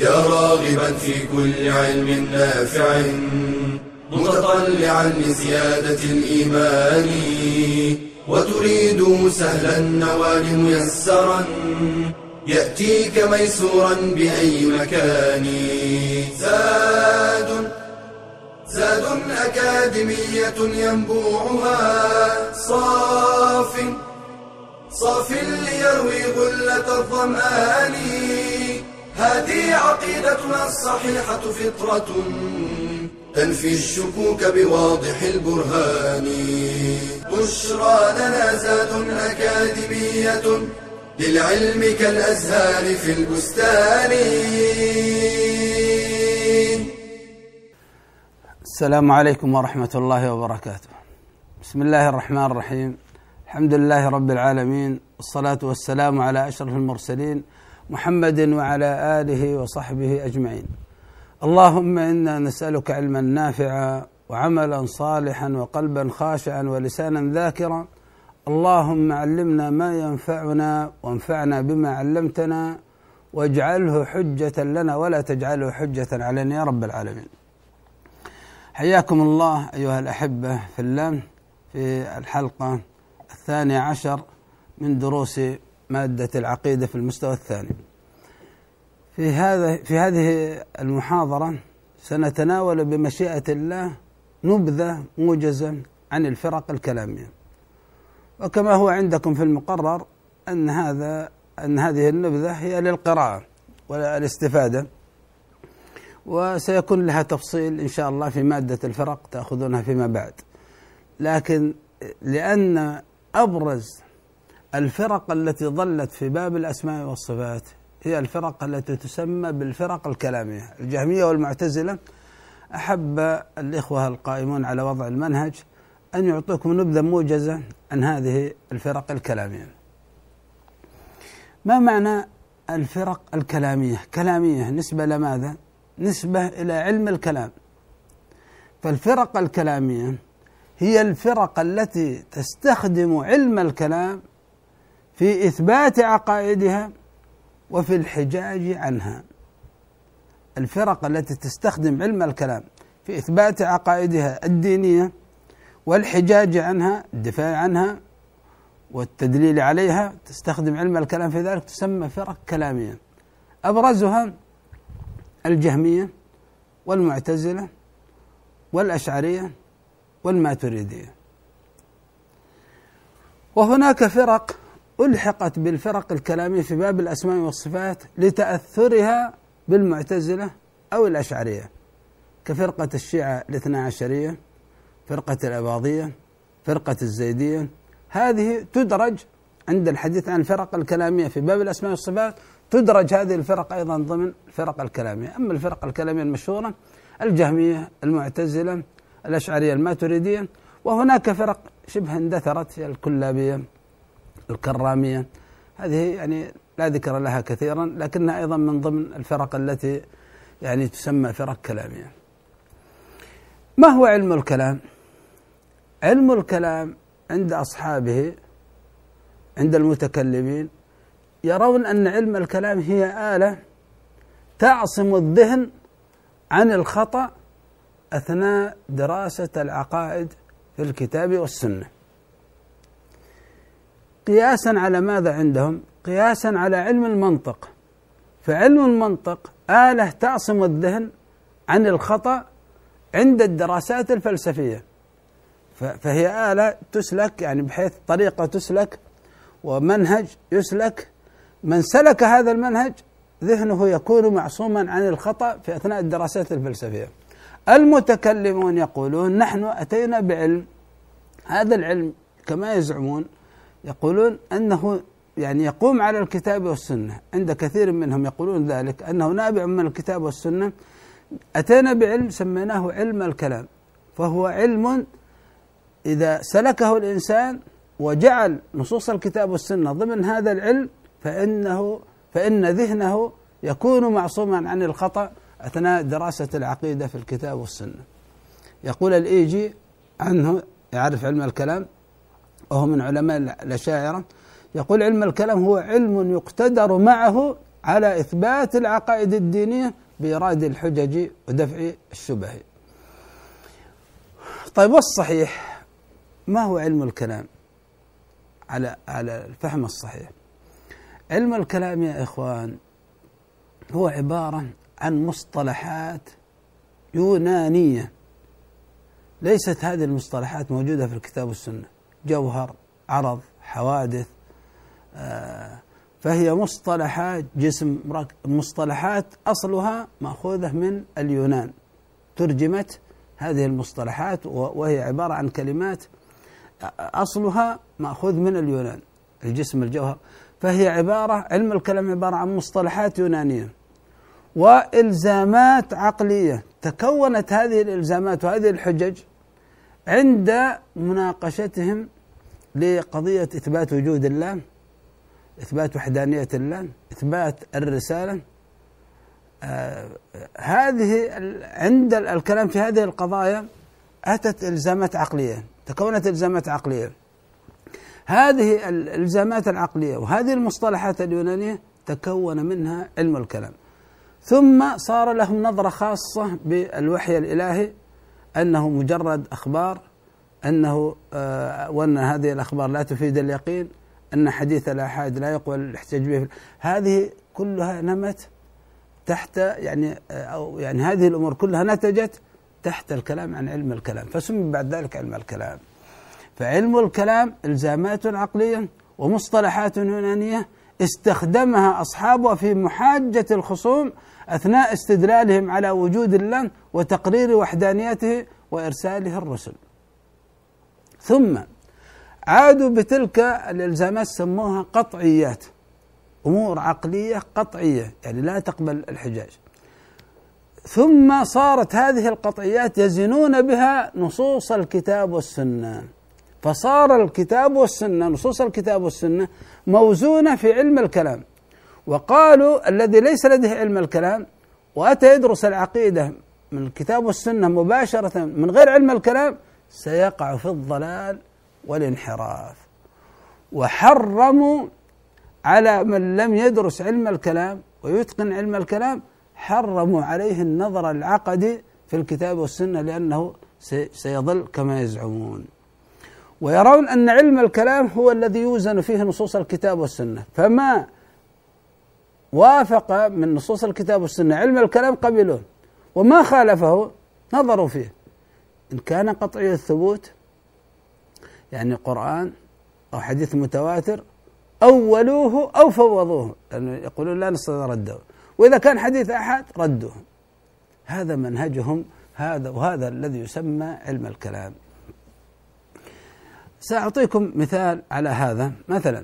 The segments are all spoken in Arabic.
يا راغبا في كل علم نافع متطلعا لزيادة الإيمان وتريد سهلا النوال ميسرا يأتيك ميسورا بأي مكان. زاد أكاديمية ينبوعها صاف ليروي غلة الظمآن. هذه عقيدتنا الصحيحة فطرة تنفي الشكوك بواضح البرهان. بشرى لنا زاد أكاديمية للعلم كالأزهار في البستان. السلام عليكم ورحمة الله وبركاته. بسم الله الرحمن الرحيم. الحمد لله رب العالمين، والصلاة والسلام على أشرف المرسلين محمد وعلى آله وصحبه أجمعين. اللهم إنا نسألك علما نافعا وعملا صالحا وقلبا خاشعا ولسانا ذاكرا. اللهم علمنا ما ينفعنا وانفعنا بما علمتنا واجعله حجة لنا ولا تجعله حجة علينا يا رب العالمين. حياكم الله أيها الأحبة في الله في الحلقة 12 من دروس مادة العقيدة في المستوى الثاني. في هذه المحاضرة سنتناول بمشيئة الله نبذة موجزة عن الفرق الكلامية، وكما هو عندكم في المقرر أن هذه النبذة هي للقراءة والاستفادة، وسيكون لها تفصيل إن شاء الله في مادة الفرق تأخذونها فيما بعد. لكن لأن أبرز الفرق التي ظلت في باب الأسماء والصفات هي الفرق التي تسمى بالفرق الكلامية، الجهمية والمعتزلة، أحب الإخوة القائمون على وضع المنهج أن يعطوكم نبذة موجزة عن هذه الفرق الكلامية. ما معنى الفرق الكلامية؟ كلامية نسبة لماذا؟ نسبة إلى علم الكلام. فالفرق الكلامية هي الفرق التي تستخدم علم الكلام في إثبات عقائدها وفي الحجاج عنها. الفرق التي تستخدم علم الكلام في إثبات عقائدها الدينية والحجاج عنها، الدفاع عنها والتدليل عليها، تستخدم علم الكلام في ذلك، تسمى فرق كلامية. أبرزها الجهمية والمعتزلة والأشعرية والماتريدية. وهناك فرق ألحقت بالفرق الكلامية في باب الأسماء والصفات لتأثرها بالمعتزلة أو الأشعرية، كفرقة الشيعة الاثنى عشرية، فرقة الأباضية، فرقة الزيدية. هذه تدرج عند الحديث عن الفرق الكلامية في باب الأسماء والصفات، تدرج هذه الفرق أيضا ضمن الفرق الكلامية. أما الفرق الكلامية المشهورة الجهمية، المعتزلة، الأشعرية، الماتريدية. وهناك فرق شبه اندثرت، الكلابية، الكرامية، هذه يعني لا ذكر لها كثيرا، لكنها أيضا من ضمن الفرق التي يعني تسمى فرق كلامية. ما هو علم الكلام؟ علم الكلام عند أصحابه، عند المتكلمين، يرون أن علم الكلام هي آلة تعصم الذهن عن الخطأ أثناء دراسة العقائد في الكتاب والسنة. قياسا على ماذا عندهم؟ قياسا على علم المنطق. فعلم المنطق آلة تعصم الذهن عن الخطأ عند الدراسات الفلسفية، فهي آلة تسلك، يعني بحيث طريقة تسلك ومنهج يسلك. من سلك هذا المنهج ذهنه يكون معصوما عن الخطأ في أثناء الدراسات الفلسفية. المتكلمون يقولون نحن أتينا بعلم، هذا العلم كما يزعمون يقولون أنه يعني يقوم على الكتاب والسنة. عند كثير منهم يقولون ذلك، أنه نابع من الكتاب والسنة. أتينا بعلم سميناه علم الكلام، فهو علم إذا سلكه الإنسان وجعل نصوص الكتاب والسنة ضمن هذا العلم فإن ذهنه يكون معصوما عن الخطأ أثناء دراسة العقيدة في الكتاب والسنة. يقول الإيجي عنه، يعرف علم الكلام وهو من علماء الأشاعرة، يقول علم الكلام هو علم يقتدر معه على إثبات العقائد الدينية بإيراد الحجج ودفع الشبه. طيب، والصحيح ما هو علم الكلام على الفهم الصحيح؟ علم الكلام يا إخوان هو عبارة عن مصطلحات يونانية، ليست هذه المصطلحات موجودة في الكتاب والسنة، جوهر، عرض، حوادث، فهي مصطلحات جسم، مصطلحات أصلها مأخوذة من اليونان، ترجمت هذه المصطلحات وهي عبارة عن كلمات أصلها مأخوذ من اليونان، الجسم، الجوهر، فهي علم الكلام عبارة عن مصطلحات يونانية وإلزامات عقلية. تكونت هذه الإلزامات وهذه الحجج عند مناقشتهم لقضية إثبات وجود الله، إثبات وحدانية الله، إثبات الرسالة. هذه عند الكلام في هذه القضايا أتت إلزامات عقلية، تكونت إلزامات عقلية. هذه الإلزامات العقلية وهذه المصطلحات اليونانية تكون منها علم الكلام، ثم صار لهم نظرة خاصة بالوحي الإلهي، أنه مجرد أخبار، وأن هذه الأخبار لا تفيد اليقين، أن حديث الآحاد لا يقبل الاحتجاج به. هذه كلها نمت تحت يعني هذه الأمور كلها نتجت تحت الكلام عن علم الكلام، فسمي بعد ذلك علم الكلام. فعلم الكلام إلزامات عقلية ومصطلحات يونانية استخدمها أصحابه في محاجة الخصوم أثناء استدلالهم على وجود الله وتقرير وحدانيته وإرساله الرسل. ثم عادوا بتلك الإلزامات سموها قطعيات، أمور عقلية قطعية يعني لا تقبل الحجاج. ثم صارت هذه القطعيات يزنون بها نصوص الكتاب والسنة، فصار الكتاب والسنة، نصوص الكتاب والسنة موزونة في علم الكلام. وقالوا الذي ليس لديه علم الكلام وأتى يدرس العقيدة من الكتاب والسنة مباشرة من غير علم الكلام سيقع في الضلال والانحراف. وحرموا على من لم يدرس علم الكلام ويتقن علم الكلام، حرموا عليه النظر العقدي في الكتاب والسنة لأنه سيضل كما يزعمون. ويرون أن علم الكلام هو الذي يوزن فيه نصوص الكتاب والسنة، فما وافق من نصوص الكتاب والسنة علم الكلام قبلوه، وما خالفه نظروا فيه. إن كان قطعي الثبوت يعني قرآن أو حديث متواتر أولوه أو فوضوه، لأنه يقولون لا نستطيع رده، وإذا كان حديث أحد ردوه. هذا منهجهم، وهذا الذي يسمى علم الكلام. سأعطيكم مثال على هذا. مثلا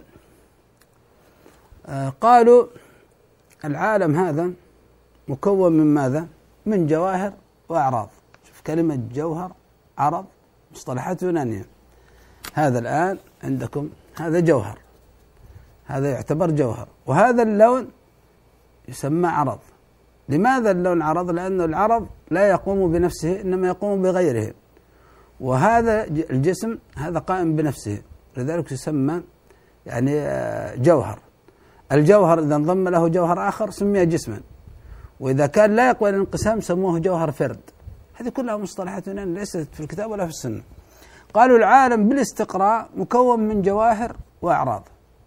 قالوا العالم هذا مكون من ماذا؟ من جواهر وأعراض. شوف كلمة جوهر، عرض، مصطلحات يونانية. هذا الآن عندكم هذا جوهر، هذا يعتبر جوهر، وهذا اللون يسمى عرض. لماذا اللون عرض؟ لأن العرض لا يقوم بنفسه إنما يقوم بغيره، وهذا الجسم هذا قائم بنفسه، لذلك يسمى يعني جوهر. الجوهر إذا انضم له جوهر آخر سمي جسما، وإذا كان لا يقبل الانقسام سموه جوهر فرد. هذه كلها مصطلحات يونانية ليست في الكتاب ولا في السنة. قالوا العالم بالاستقراء مكون من جواهر وأعراض.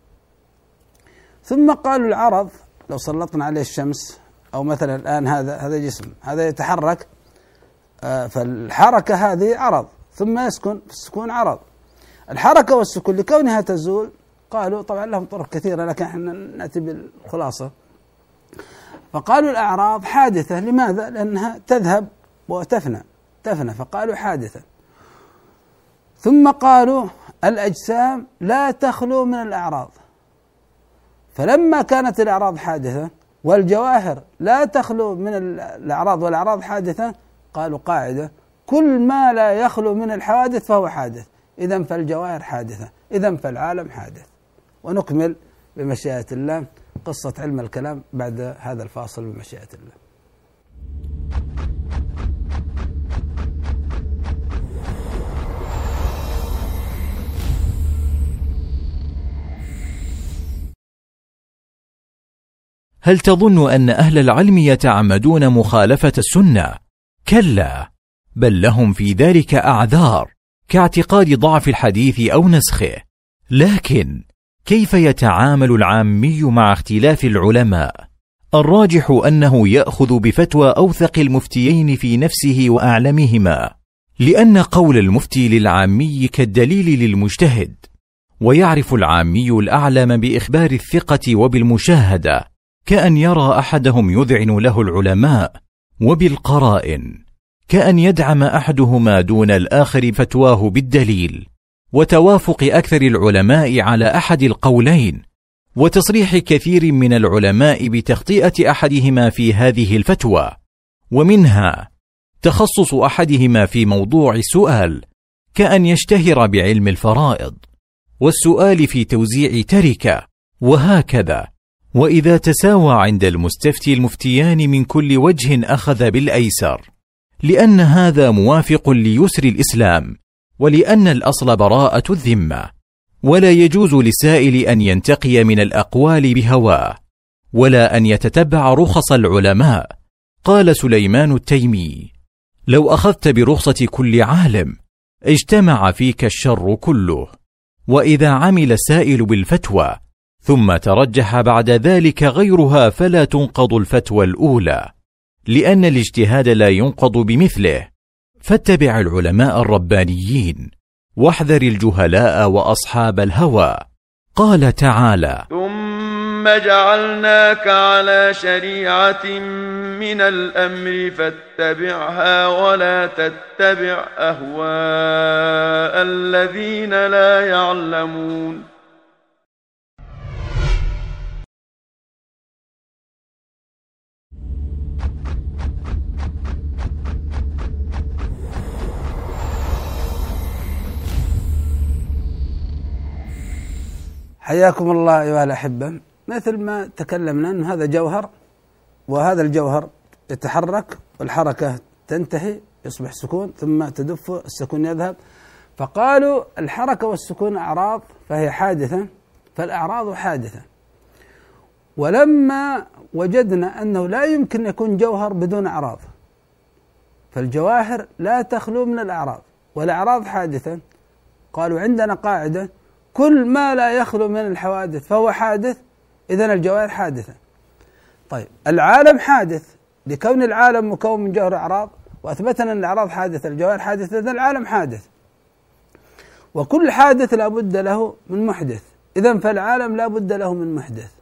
ثم قالوا العرض لو سلطنا عليه الشمس، أو مثلا الآن هذا جسم، هذا يتحرك، فالحركة هذه عرض، ثم يسكن، السكون عرض. الحركة والسكون لكونها تزول، قالوا طبعا لهم طرق كثيرة لكن احنا نأتي بالخلاصة. فقالوا الأعراض حادثة. لماذا؟ لأنها تذهب وتفنى، فقالوا حادثة. ثم قالوا الأجسام لا تخلو من الأعراض، فلما كانت الأعراض حادثة والجواهر لا تخلو من الأعراض والأعراض حادثة، قالوا قاعدة: كل ما لا يخلو من الحوادث فهو حادث، إذن فالجواهر حادثة، إذن فالعالم حادث. ونكمل بمشيئة الله قصة علم الكلام بعد هذا الفاصل بمشيئة الله. هل تظن أن أهل العلم يتعمدون مخالفة السنة؟ كلا، بل لهم في ذلك أعذار كاعتقاد ضعف الحديث أو نسخه. لكن كيف يتعامل العامي مع اختلاف العلماء؟ الراجح أنه يأخذ بفتوى أوثق المفتيين في نفسه وأعلمهما، لأن قول المفتي للعامي كالدليل للمجتهد، ويعرف العامي الأعلم بإخبار الثقة وبالمشاهدة، كأن يرى أحدهم يذعن له العلماء، وبالقرائن كأن يدعم أحدهما دون الآخر فتواه بالدليل، وتوافق أكثر العلماء على أحد القولين، وتصريح كثير من العلماء بتخطئة أحدهما في هذه الفتوى، ومنها تخصص أحدهما في موضوع السؤال كأن يشتهر بعلم الفرائض، والسؤال في توزيع تركة، وهكذا. وإذا تساوى عند المستفتي المفتيان من كل وجه أخذ بالأيسر، لأن هذا موافق ليسر الإسلام، ولأن الأصل براءة الذمة، ولا يجوز للسائل أن ينتقي من الأقوال بهواه، ولا أن يتتبع رخص العلماء. قال سليمان التيمي: لو أخذت برخصة كل عالم اجتمع فيك الشر كله. وإذا عمل السائل بالفتوى ثم ترجح بعد ذلك غيرها فلا تنقض الفتوى الأولى، لأن الاجتهاد لا ينقض بمثله. فاتبع العلماء الربانيين، واحذر الجهلاء وأصحاب الهوى. قال تعالى: ثم جعلناك على شريعة من الأمر فاتبعها ولا تتبع أهواء الذين لا يعلمون. حياكم الله أيها الأحبة. مثل ما تكلمنا أن هذا جوهر، وهذا الجوهر يتحرك والحركة تنتهي يصبح سكون، ثم تدف السكون يذهب. فقالوا الحركة والسكون أعراض فهي حادثة، فالأعراض حادثة. ولما وجدنا أنه لا يمكن يكون جوهر بدون أعراض، فالجواهر لا تخلو من الأعراض، والأعراض حادثة، قالوا عندنا قاعدة: كل ما لا يخلو من الحوادث فهو حادث، إذن الجواهر حادثة. طيب العالم حادث لكون العالم مكون من جوهر أعراض، وأثبتنا أن الأعراض حادثة الجواهر حادثة، إذن العالم حادث، وكل حادث لا بد له من محدث، إذن فالعالم لا بد له من محدث.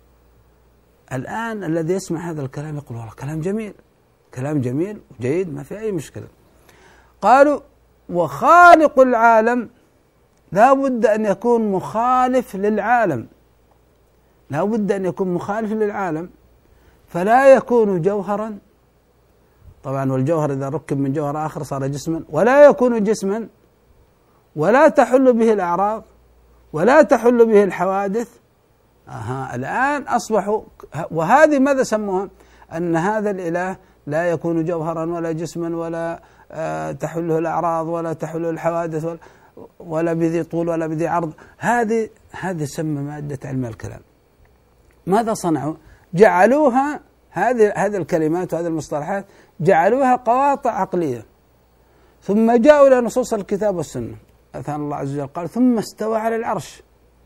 الآن الذي يسمع هذا الكلام يقول والله كلام جميل، كلام جميل وجيد، ما في أي مشكلة. قالوا وخالق العالم لا بد أن يكون مخالف للعالم، لا بد أن يكون مخالف للعالم، فلا يكون جوهرا. طبعا والجوهر إذا ركب من جوهر آخر صار جسما، ولا يكون جسما، ولا تحل به الأعراض، ولا تحل به الحوادث. الآن أصبحوا، وهذه ماذا سموها؟ أن هذا الإله لا يكون جوهرا ولا جسما، ولا تحله الأعراض، ولا تحله الحوادث، ولا بذي طول ولا بذي عرض. هذه سمى مادة علم الكلام. ماذا صنعوا؟ جعلوها هذه الكلمات وهذه المصطلحات جعلوها قواطع عقلية، ثم جاءوا إلى نصوص الكتاب والسنة. مثلا الله عز وجل قال: ثم استوى على العرش.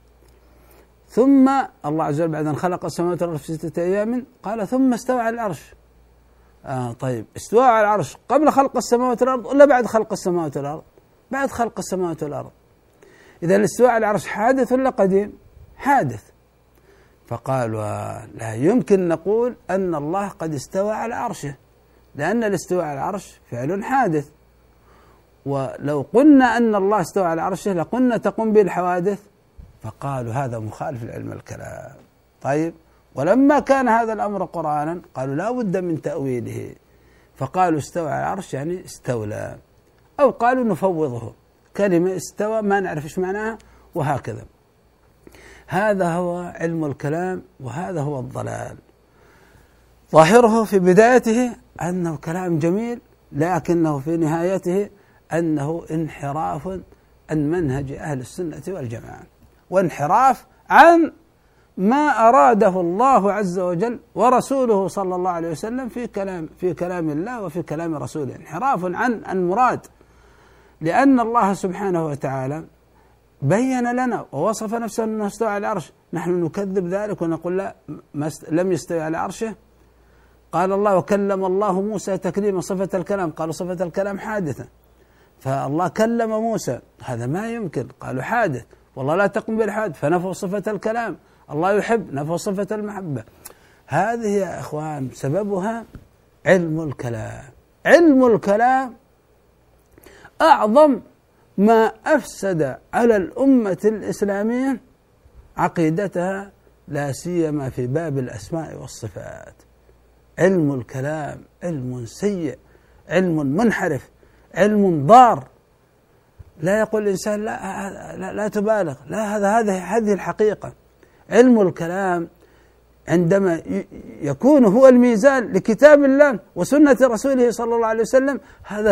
ثم الله عز وجل بعد أن خلق السماوات والأرض في 6 أيام قال: ثم استوى على العرش. طيب استواء على العرش قبل خلق السماوات والأرض ولا بعد خلق السماوات والأرض؟ بعد خلق السماوات والأرض. إذا الاستواء على العرش حادث ولا قديم؟ حادث. فقالوا لا يمكن نقول أن الله قد استوى على عرشه، لأن الاستواء على العرش فعل حادث، ولو قلنا أن الله استوى على عرشه لقلنا تقوم به الحوادث. فقالوا هذا مخالف لعلم الكلام. طيب ولما كان هذا الأمر قرآنا قالوا لا بد من تأويله، فقالوا استوى على العرش يعني استولى، أو قالوا نفوضه، كلمة استوى ما نعرف إيش معناها، وهكذا. هذا هو علم الكلام، وهذا هو الضلال. ظاهره في بدايته أنه كلام جميل، لكنه في نهايته أنه انحراف عن منهج أهل السنة والجماعة، وانحراف عن ما أراده الله عز وجل ورسوله صلى الله عليه وسلم في كلام الله وفي كلام رسوله، انحراف عن المراد. لأن الله سبحانه وتعالى بين لنا ووصف نفسه أنه استوى على العرش، نحن نكذب ذلك ونقول لا، لم يستوي على عرشه. قال الله وكلم الله موسى تكليما، صفة الكلام قالوا صفة الكلام حادثة، فالله كلم موسى، هذا ما يمكن، قالوا حادث، والله لا تقم بالحادث، فنفوا صفة الكلام. الله يحب، نفوا صفة المحبة. هذه يا إخوان سببها علم الكلام. علم الكلام أعظم ما أفسد على الأمة الإسلامية عقيدتها، لا سيما في باب الأسماء والصفات. علم الكلام علم سيء، علم منحرف، علم ضار. لا يقول الإنسان لا تبالغ، لا، هذه الحقيقة. علم الكلام عندما يكون هو الميزان لكتاب الله وسنة رسوله صلى الله عليه وسلم، هذا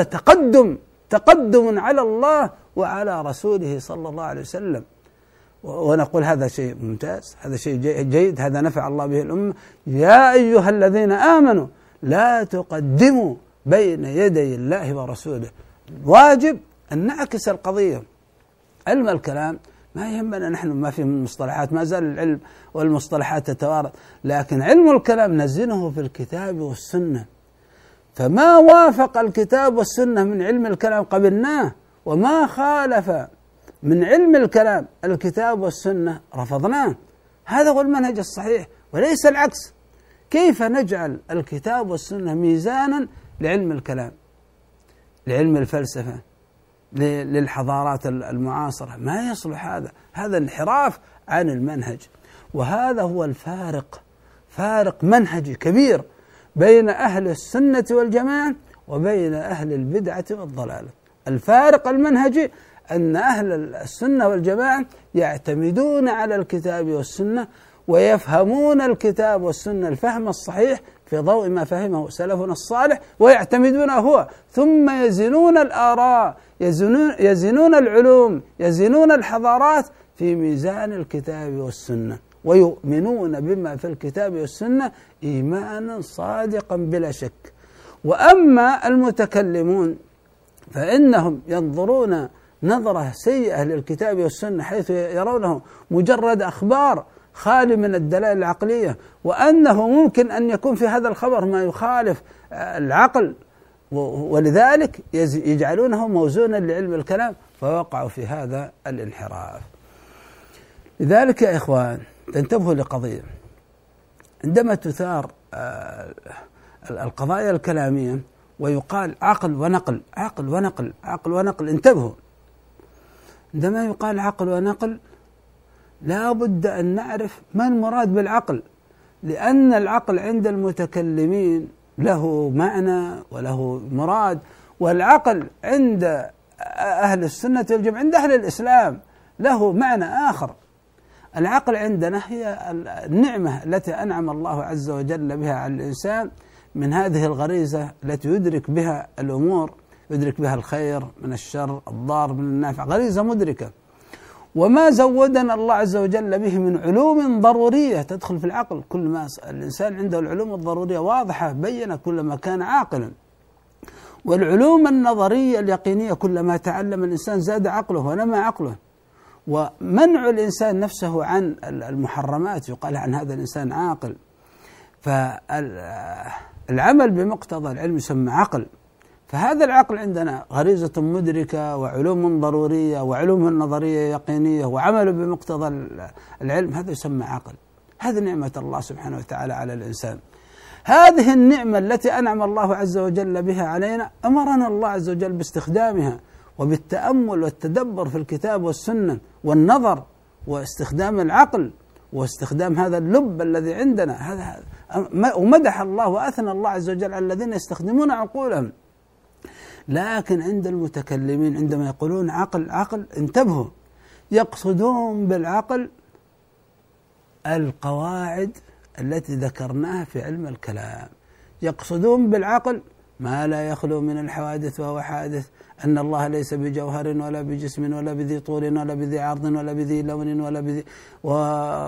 تقدم على الله وعلى رسوله صلى الله عليه وسلم. ونقول هذا شيء ممتاز، هذا شيء جيد، هذا نفع الله به الأمة. يا أيها الذين آمنوا لا تقدموا بين يدي الله ورسوله. واجب أن نعكس القضية. علم الكلام ما يهمنا نحن، ما في من مصطلحات، ما زال العلم والمصطلحات تتوارد، لكن علم الكلام نزنه في الكتاب والسنة، فما وافق الكتاب والسنة من علم الكلام قبلناه، وما خالف من علم الكلام الكتاب والسنة رفضناه. هذا هو المنهج الصحيح وليس العكس. كيف نجعل الكتاب والسنة ميزانا لعلم الكلام، لعلم الفلسفة، للحضارات المعاصرة؟ ما يصلح هذا انحراف عن المنهج. وهذا هو الفارق، فارق منهجي كبير بين أهل السنة والجماعة وبين أهل البدعة والضلالة. الفارق المنهجي أن أهل السنة والجماعة يعتمدون على الكتاب والسنة ويفهمون الكتاب والسنة الفهم الصحيح في ضوء ما فهمه سلفنا الصالح ويعتمدونه هو، ثم يزنون الآراء، يزنون العلوم، يزنون الحضارات في ميزان الكتاب والسنة، ويؤمنون بما في الكتاب والسنة إيمانا صادقا بلا شك. وأما المتكلمون فإنهم ينظرون نظرة سيئة للكتاب والسنة، حيث يرونه مجرد أخبار خالي من الدلائل العقلية، وأنه ممكن أن يكون في هذا الخبر ما يخالف العقل، ولذلك يجعلونه موزونا لعلم الكلام، فوقعوا في هذا الانحراف. لذلك يا إخوان تنتبهوا لقضية، عندما تثار القضايا الكلامية ويقال عقل ونقل، عقل ونقل، عقل ونقل، انتبهوا، عندما يقال عقل ونقل لا بد أن نعرف ما المراد بالعقل، لأن العقل عند المتكلمين له معنى وله مراد، والعقل عند أهل السنة والجماعة، عند أهل الإسلام له معنى آخر. العقل عندنا هي النعمة التي أنعم الله عز وجل بها على الإنسان من هذه الغريزة التي يدرك بها الأمور، يدرك بها الخير من الشر، الضار من النافع، غريزة مدركة. وما زودنا الله عز وجل به من علوم ضرورية تدخل في العقل، كل ما الإنسان عنده العلوم الضرورية واضحة بينة كلما كان عاقلا. والعلوم النظرية اليقينية كلما تعلم الإنسان زاد عقله ونمى عقله. ومنع الإنسان نفسه عن المحرمات يقال عن هذا الإنسان عاقل. فالعمل بمقتضى العلم يسمى عقل. فهذا العقل عندنا غريزة مدركة وعلوم ضرورية وعلوم نظرية يقينية وعمل بمقتضى العلم، هذا يسمى عقل. هذه نعمة الله سبحانه وتعالى على الإنسان. هذه النعمة التي أنعم الله عز وجل بها علينا أمرنا الله عز وجل باستخدامها وبالتأمل والتدبر في الكتاب والسنة والنظر واستخدام العقل واستخدام هذا اللب الذي عندنا. هذا ومدح الله وأثنى الله عز وجل على الذين يستخدمون عقولهم. لكن عند المتكلمين عندما يقولون عقل عقل، انتبهوا، يقصدون بالعقل القواعد التي ذكرناها في علم الكلام، يقصدون بالعقل ما لا يخلو من الحوادث وهو حادث، أن الله ليس بجوهر ولا بجسم ولا بذي طول ولا بذي عرض ولا بذي لون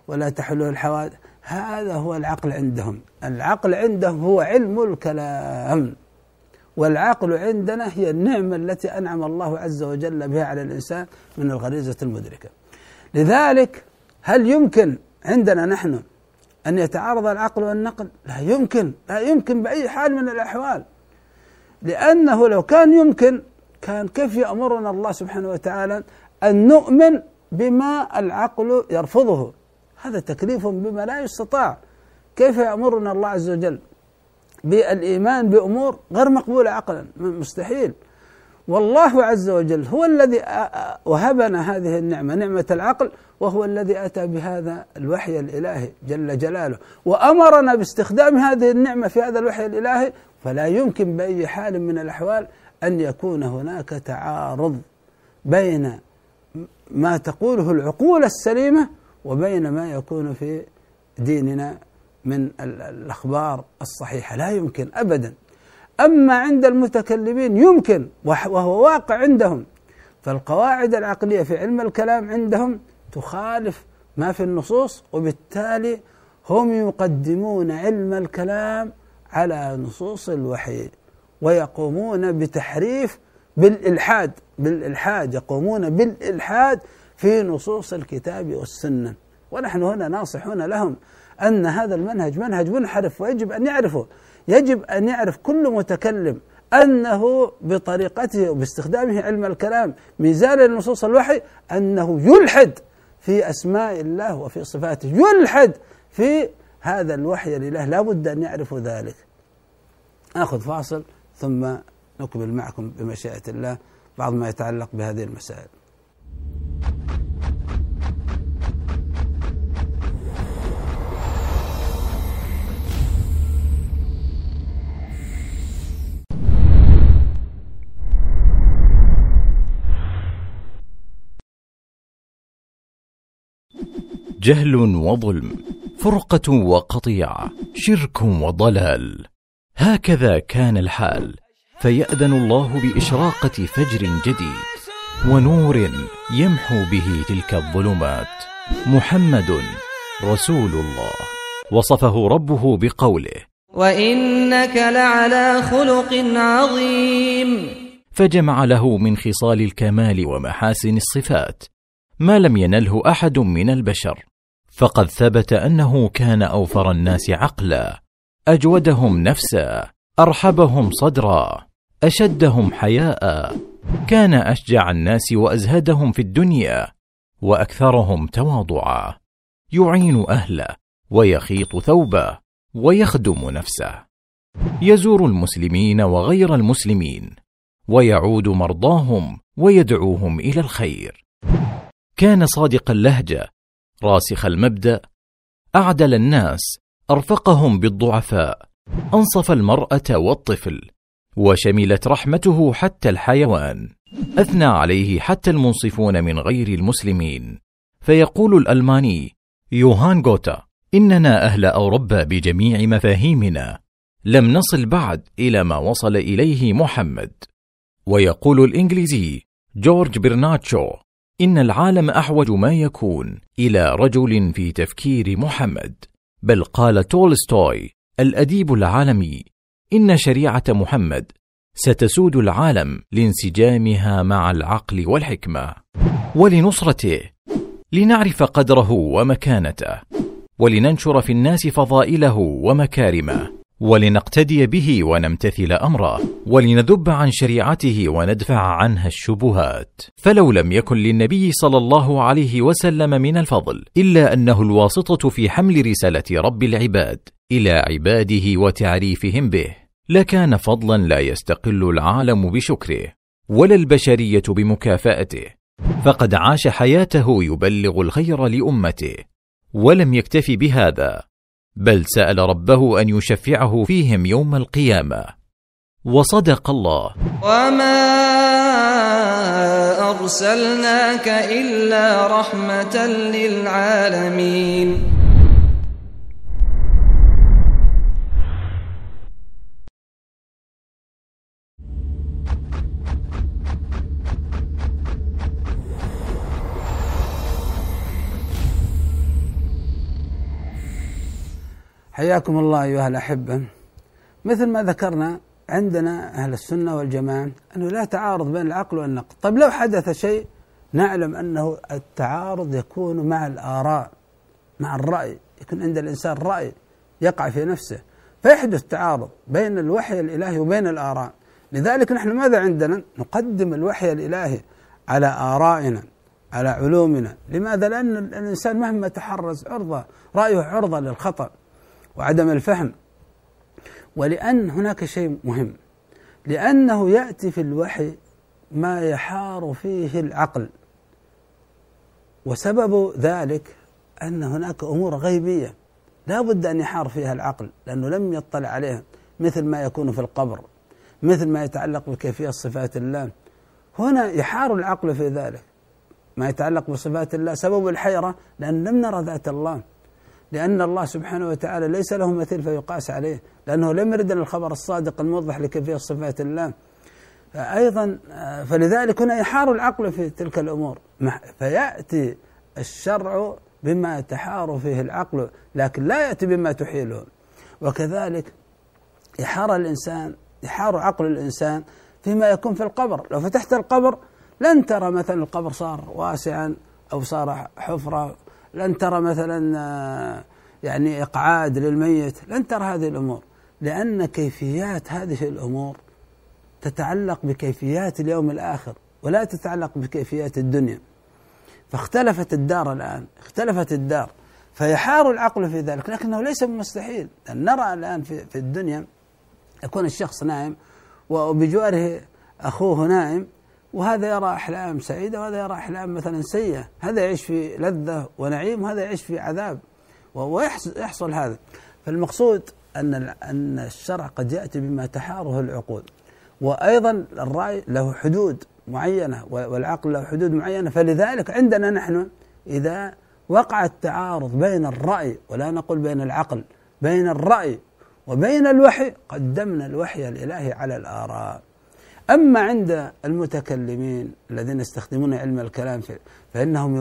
ولا تحله الحوادث. هذا هو العقل عندهم. العقل عندهم هو علم الكلام، والعقل عندنا هي النعمة التي أنعم الله عز وجل بها على الإنسان من الغريزة المدركة. لذلك هل يمكن عندنا نحن أن يتعارض العقل والنقل؟ لا يمكن، لا يمكن بأي حال من الأحوال، لأنه لو كان يمكن كان كيف يأمرنا الله سبحانه وتعالى أن نؤمن بما العقل يرفضه؟ هذا تكليف بما لا يستطاع. كيف يأمرنا الله عز وجل بالإيمان بأمور غير مقبولة عقلا؟ مستحيل. والله عز وجل هو الذي وهبنا هذه النعمة، نعمة العقل، وهو الذي أتى بهذا الوحي الإلهي جل جلاله، وأمرنا باستخدام هذه النعمة في هذا الوحي الإلهي. فلا يمكن بأي حال من الأحوال أن يكون هناك تعارض بين ما تقوله العقول السليمة وبين ما يكون في ديننا من الأخبار الصحيحة. لا يمكن أبدا. أما عند المتكلمين يمكن، وهو واقع عندهم. فالقواعد العقلية في علم الكلام عندهم تخالف ما في النصوص، وبالتالي هم يقدمون علم الكلام على نصوص الوحي، ويقومون بتحريف بالإلحاد يقومون بالإلحاد في نصوص الكتاب والسنة. ونحن هنا ناصحون لهم أن هذا المنهج منهج منحرف، ويجب أن يعرفه. يجب أن يعرف كل متكلم أنه بطريقته وباستخدامه علم الكلام ميزان لنصوص الوحي أنه يلحد في أسماء الله وفي صفاته، يلحد في هذا الوحي لله. لا بد أن يعرفوا ذلك. أخذ فاصل ثم نكمل معكم بمشيئة الله بعض ما يتعلق بهذه المسائل. جهل وظلم، فرقة وقطيعة، شرك وضلال، هكذا كان الحال. فيأذن الله بإشراقة فجر جديد ونور يمحو به تلك الظلمات. محمد رسول الله، وصفه ربه بقوله: وإنك لعلى خلق عظيم. فجمع له من خصال الكمال ومحاسن الصفات ما لم ينله أحد من البشر. فقد ثبت أنه كان أوفر الناس عقلا، أجودهم نفسا، أرحبهم صدرا، أشدهم حياء، كان أشجع الناس وأزهدهم في الدنيا، وأكثرهم تواضعا، يعين أهله ويخيط ثوبه ويخدم نفسه، يزور المسلمين وغير المسلمين، ويعود مرضاهم ويدعوهم إلى الخير. كان صادق اللهجة، راسخ المبدأ، أعدل الناس، أرفقهم بالضعفاء، أنصف المرأة والطفل، وشملت رحمته حتى الحيوان. أثنى عليه حتى المنصفون من غير المسلمين. فيقول الألماني يوهان غوتا: إننا أهل أوروبا بجميع مفاهيمنا لم نصل بعد إلى ما وصل إليه محمد. ويقول الإنجليزي جورج برنارد شو: إن العالم أحوج ما يكون إلى رجل في تفكير محمد. بل قال تولستوي الأديب العالمي: إن شريعة محمد ستسود العالم لانسجامها مع العقل والحكمة. ولنصرته، لنعرف قدره ومكانته، ولننشر في الناس فضائله ومكارمه، ولنقتدي به ونمتثل أمره، ولنذب عن شريعته وندفع عنها الشبهات. فلو لم يكن للنبي صلى الله عليه وسلم من الفضل إلا أنه الواسطة في حمل رسالة رب العباد إلى عباده وتعريفهم به، لكان فضلا لا يستقل العالم بشكره ولا البشرية بمكافأته. فقد عاش حياته يبلغ الخير لأمته، ولم يكتف بهذا، بل سأل ربه أن يشفعه فيهم يوم القيامة. وصدق الله: وما أرسلناك إلا رحمة للعالمين. حياكم الله أيها الأحبة. مثل ما ذكرنا عندنا أهل السنة والجماعة أنه لا تعارض بين العقل والنقل. طيب لو حدث شيء نعلم أنه التعارض يكون مع الآراء، مع الرأي، يكون عند الإنسان رأي يقع في نفسه فيحدث تعارض بين الوحي الإلهي وبين الآراء. لذلك نحن ماذا عندنا؟ نقدم الوحي الإلهي على آرائنا، على علومنا. لماذا؟ لأن الإنسان مهما تحرز رأيه عرضة للخطأ وعدم الفهم. ولأن هناك شيء مهم، لأنه يأتي في الوحي ما يحار فيه العقل، وسبب ذلك أن هناك أمور غيبية لا بد أن يحار فيها العقل لأنه لم يطلع عليها، مثل ما يكون في القبر، مثل ما يتعلق بكيفية صفات الله. هنا يحار العقل في ذلك ما يتعلق بصفات الله. سبب الحيرة لأن لم نرى ذات الله، لأن الله سبحانه وتعالى ليس له مثيل فيقاس عليه، لأنه لم يردنا الخبر الصادق الموضح لكيفية صفات الله. أيضا فلذلك هنا يحار العقل في تلك الأمور، فيأتي الشرع بما تحار فيه العقل لكن لا يأتي بما تحيله. وكذلك يحار عقل الإنسان فيما يكون في القبر. لو فتحت القبر لن ترى مثلا القبر صار واسعا أو صار حفرة، لن ترى مثلا يعني إقعاد للميت، لن ترى هذه الأمور، لأن كيفيات هذه الأمور تتعلق بكيفيات اليوم الآخر ولا تتعلق بكيفيات الدنيا. فاختلفت الدار الآن، اختلفت الدار، فيحار العقل في ذلك. لكنه ليس بمستحيل أن نرى الآن في الدنيا يكون الشخص نائم وبجواره أخوه نائم، وهذا يرى أحلام سعيدة وهذا يرى أحلام مثلا سيئة، هذا يعيش في لذة ونعيم وهذا يعيش في عذاب، ويحصل هذا. فالمقصود أن الشرع قد يأتي بما تحاره العقول، وأيضا الرأي له حدود معينة والعقل له حدود معينة. فلذلك عندنا نحن إذا وقع التعارض بين الرأي، ولا نقول بين العقل، بين الرأي وبين الوحي، قدمنا الوحي الإلهي على الآراء. أما عند المتكلمين الذين يستخدمون علم الكلام فإنهم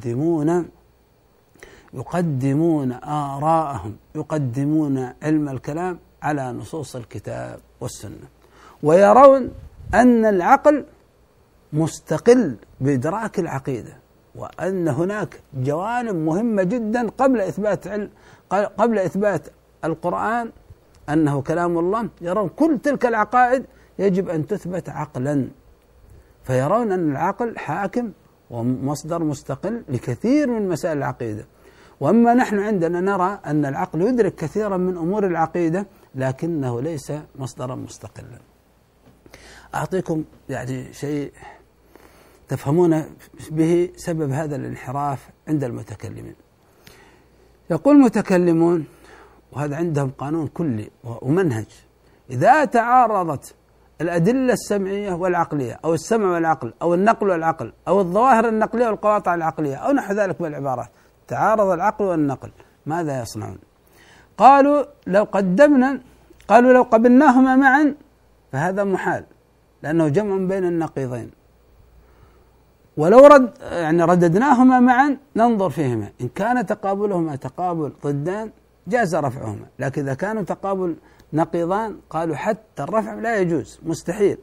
يقدمون آراءهم، يقدمون علم الكلام على نصوص الكتاب والسنة، ويرون أن العقل مستقل بإدراك العقيدة، وأن هناك جوانب مهمة جدا قبل إثبات القرآن أنه كلام الله. يرون كل تلك العقائد يجب أن تثبت عقلا، فيرون أن العقل حاكم ومصدر مستقل لكثير من مسائل العقيدة. وأما نحن عندنا نرى أن العقل يدرك كثيرا من أمور العقيدة لكنه ليس مصدرا مستقلا. أعطيكم يعني شيء تفهمون به سبب هذا الانحراف عند المتكلمين. يقول المتكلمون، وهذا عندهم قانون كلي ومنهج، إذا تعارضت الأدلة السمعية والعقلية أو السمع والعقل أو النقل والعقل أو الظواهر النقلية والقواطع العقلية أو نحو ذلك من العبارات، تعارض العقل والنقل، ماذا يصنعون؟ قالوا لو قبلناهما معا فهذا محال لأنه جمع بين النقيضين، ولو رددناهما معا ننظر فيهما، إن كان تقابلهما تقابل ضدان جاز رفعهما، لكن إذا كانوا تقابل نقيضان قالوا حتى الرفع لا يجوز، مستحيل.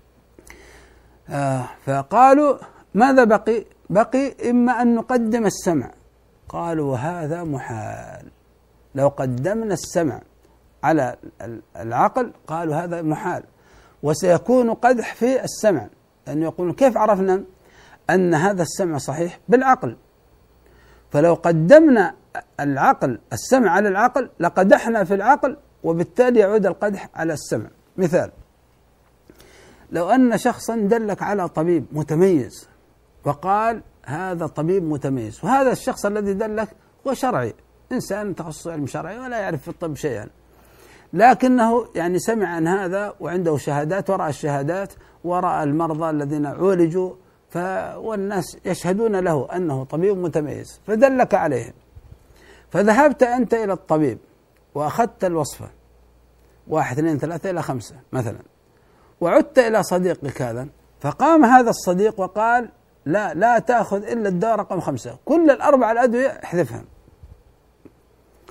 فقالوا ماذا بقي إما أن نقدم السمع، قالوا وهذا محال. لو قدمنا السمع على العقل قالوا هذا محال، وسيكون قدح في السمع، لأن يقولون كيف عرفنا أن هذا السمع صحيح؟ بالعقل. فلو قدمنا السمع على العقل لقدحنا في العقل، وبالتالي يعود القدح على السمع. مثال، لو أن شخصا دلك على طبيب متميز وقال هذا طبيب متميز، وهذا الشخص الذي دلك هو شرعي، إنسان تخصص علم شرعي ولا يعرف في الطب شيئا، لكنه يعني سمع عن هذا وعنده شهادات، ورأى الشهادات ورأى المرضى الذين عولجوا، والناس يشهدون له أنه طبيب متميز، فدلك عليهم. فذهبت أنت إلى الطبيب وأخذت الوصفة 1 2 3 إلى 5 مثلا، وعدت إلى صديقك هذا، فقام هذا الصديق وقال لا تأخذ إلا الدواء رقم 5، كل ال4 الأدوية احذفها.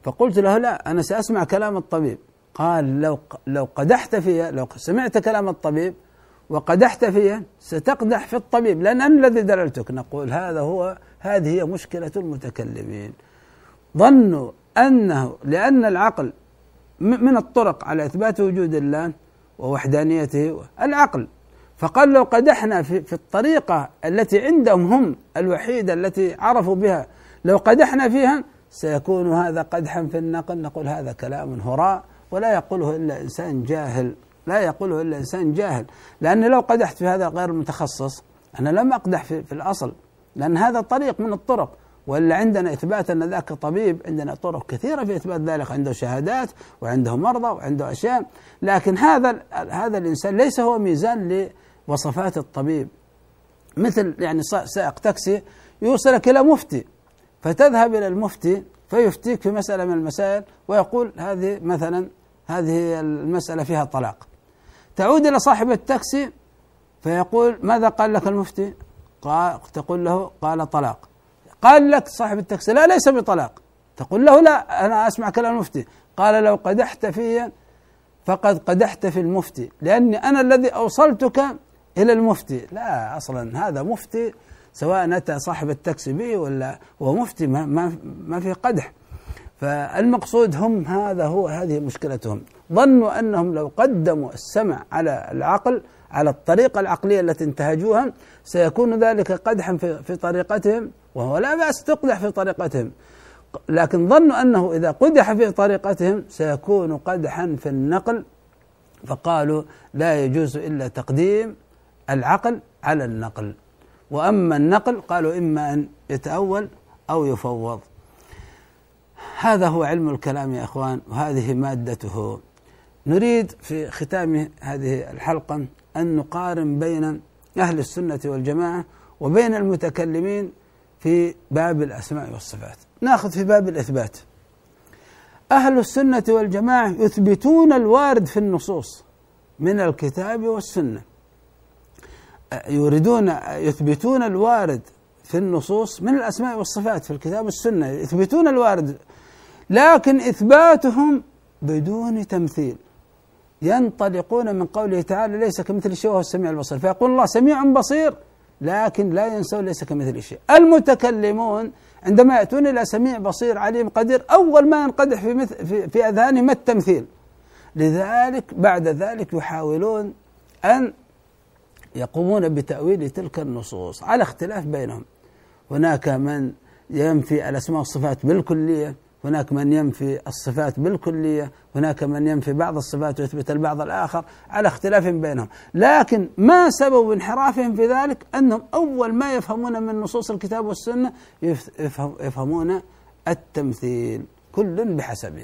فقلت له لا، أنا سأسمع كلام الطبيب. قال لو قدحت فيها، لو سمعت كلام الطبيب وقدحت فيها ستقدح في الطبيب، لأن أنا الذي دللتك. نقول هذه هي مشكلة المتكلمين. ظنوا أنه لأن العقل من الطرق على إثبات وجود الله ووحدانيته العقل، فقال لو قدحنا في الطريقة التي عندهم هم الوحيدة التي عرفوا بها، لو قدحنا فيها سيكون هذا قدحا في النقل. نقول هذا كلام هراء ولا يقوله إلا إنسان جاهل، لا يقوله إلا إنسان جاهل. لأن لو قدحت في هذا غير متخصص، أنا لم أقدح في الأصل، لأن هذا طريق من الطرق، وإلا عندنا إثبات أن ذاك طبيب، عندنا طرق كثيرة في إثبات ذلك، عنده شهادات وعنده مرضى وعنده أشياء. لكن هذا الإنسان ليس هو ميزان لوصفات الطبيب. مثل يعني سائق تاكسي يوصلك إلى مفتي، فتذهب إلى المفتي فيفتيك في مسألة من المسائل ويقول هذه مثلا هذه المسألة فيها طلاق. تعود إلى صاحب التاكسي فيقول ماذا قال لك المفتي؟ تقول له قال طلاق. قال لك صاحب التاكسي لا، ليس بطلاق. تقول له لا، أنا أسمع كلام المفتي. قال لو قدحت في فقد قدحت في المفتي، لأني أنا الذي أوصلتك إلى المفتي. لا، أصلا هذا مفتي، سواء أتى صاحب التاكسي به ولا هو مفتي، ما في قدح. فالمقصود هم هذه مشكلتهم. ظنوا أنهم لو قدموا السمع على العقل، على الطريقة العقلية التي انتهجوها، سيكون ذلك قدحا في طريقتهم، وهو لا بأس تقدح في طريقتهم، لكن ظنوا أنه إذا قدح في طريقتهم سيكون قدحا في النقل، فقالوا لا يجوز إلا تقديم العقل على النقل. وأما النقل قالوا إما أن يتأول أو يفوض. هذا هو علم الكلام يا أخوان، وهذه مادته. نريد في ختام هذه الحلقة أن نقارن بين أهل السنة والجماعة وبين المتكلمين في باب الأسماء والصفات. نأخذ في باب الإثبات. أهل السنة والجماعة يثبتون الوارد في النصوص من الكتاب والسنة، يثبتون الوارد في النصوص من الأسماء والصفات في الكتاب والسنة، يثبتون الوارد، لكن إثباتهم بدون تمثيل. ينطلقون من قوله تعالى ليس كمثل شيء وهو السميع البصير، فيقول الله سميع بصير، لكن لا ينسون ليس كمثل شيء. المتكلمون عندما يأتون إلى سميع بصير عليم قدير، أول ما ينقدح في أذهانهم التمثيل. لذلك بعد ذلك يحاولون أن يقومون بتأويل تلك النصوص على اختلاف بينهم. هناك من ينفي الأسماء والصفات بالكلية، هناك من ينفي الصفات بالكلية، هناك من ينفي بعض الصفات ويثبت البعض الآخر، على اختلاف بينهم. لكن ما سبب انحرافهم في ذلك؟ أنهم أول ما يفهمون من نصوص الكتاب والسنة يفهمون التمثيل، كل بحسبهم.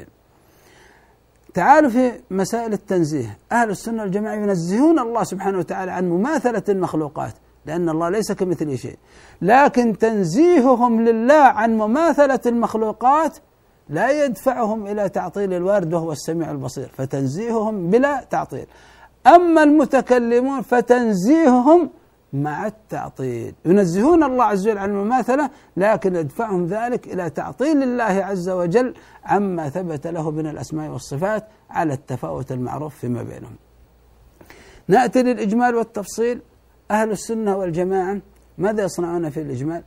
تعالوا في مسائل التنزيه. أهل السنة والجماعة ينزهون الله سبحانه وتعالى عن مماثلة المخلوقات، لأن الله ليس كمثله شيء. لكن تنزيههم لله عن مماثلة المخلوقات لا يدفعهم إلى تعطيل الوارد وهو السميع البصير، فتنزيههم بلا تعطيل. أما المتكلمون فتنزيههم مع التعطيل، ينزهون الله عز وجل عن المماثلة، لكن يدفعهم ذلك إلى تعطيل الله عز وجل عما ثبت له من الأسماء والصفات على التفاوت المعروف فيما بينهم. نأتي للإجمال والتفصيل. أهل السنة والجماعة ماذا يصنعون في الإجمال؟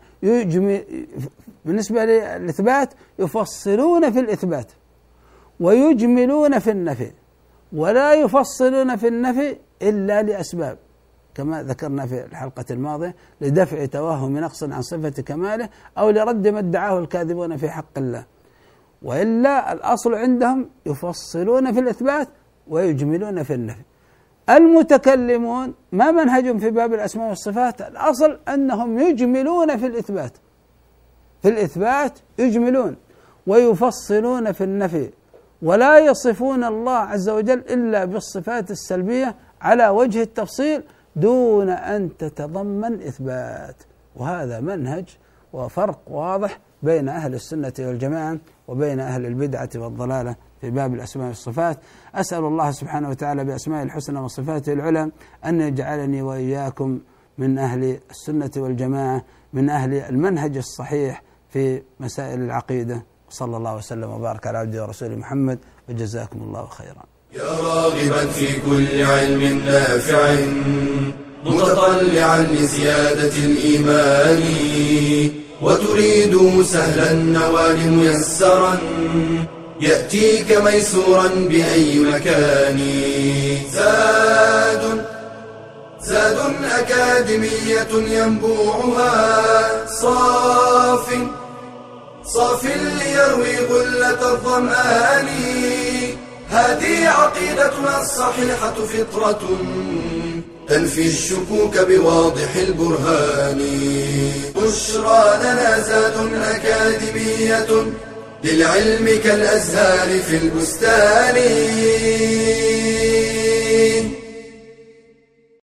بالنسبة للإثبات يفصلون في الإثبات ويجملون في النفي، ولا يفصلون في النفي إلا لأسباب، كما ذكرنا في الحلقة الماضية، لدفع توهم نقص عن صفة كماله أو لرد ما ادعاه الكاذبون في حق الله. وإلا الأصل عندهم يفصلون في الإثبات ويجملون في النفي. المتكلمون ما منهجهم في باب الأسماء والصفات؟ الأصل أنهم يجملون في الإثبات، في الإثبات يجملون ويفصلون في النفي، ولا يصفون الله عز وجل إلا بالصفات السلبية على وجه التفصيل دون أن تتضمن إثبات. وهذا منهج وفرق واضح بين أهل السنة والجماعة وبين أهل البدعة والضلالة في باب الأسماء والصفات. أسأل الله سبحانه وتعالى بأسماء الحسنى وصفاته العلى أن يجعلني وإياكم من أهل السنة والجماعة، من أهل المنهج الصحيح في مسائل العقيدة. صلى الله وسلم وبارك على عبده ورسوله محمد، وجزاكم الله خيرا. يا راغبا في كل علم نافع متطلعا لزيادة الإيمان وتريد سهلا النوال ميسرا يأتيك ميسورا بأي مكان. زاد أكاديمية ينبوعها صاف ليروي غلة الظمآن. هذه عقيدتنا الصحيحة فطرة تنفي الشكوك بواضح البرهان. بشرى لنا زاد أكاديمية للعلم كالأزهار في البستان.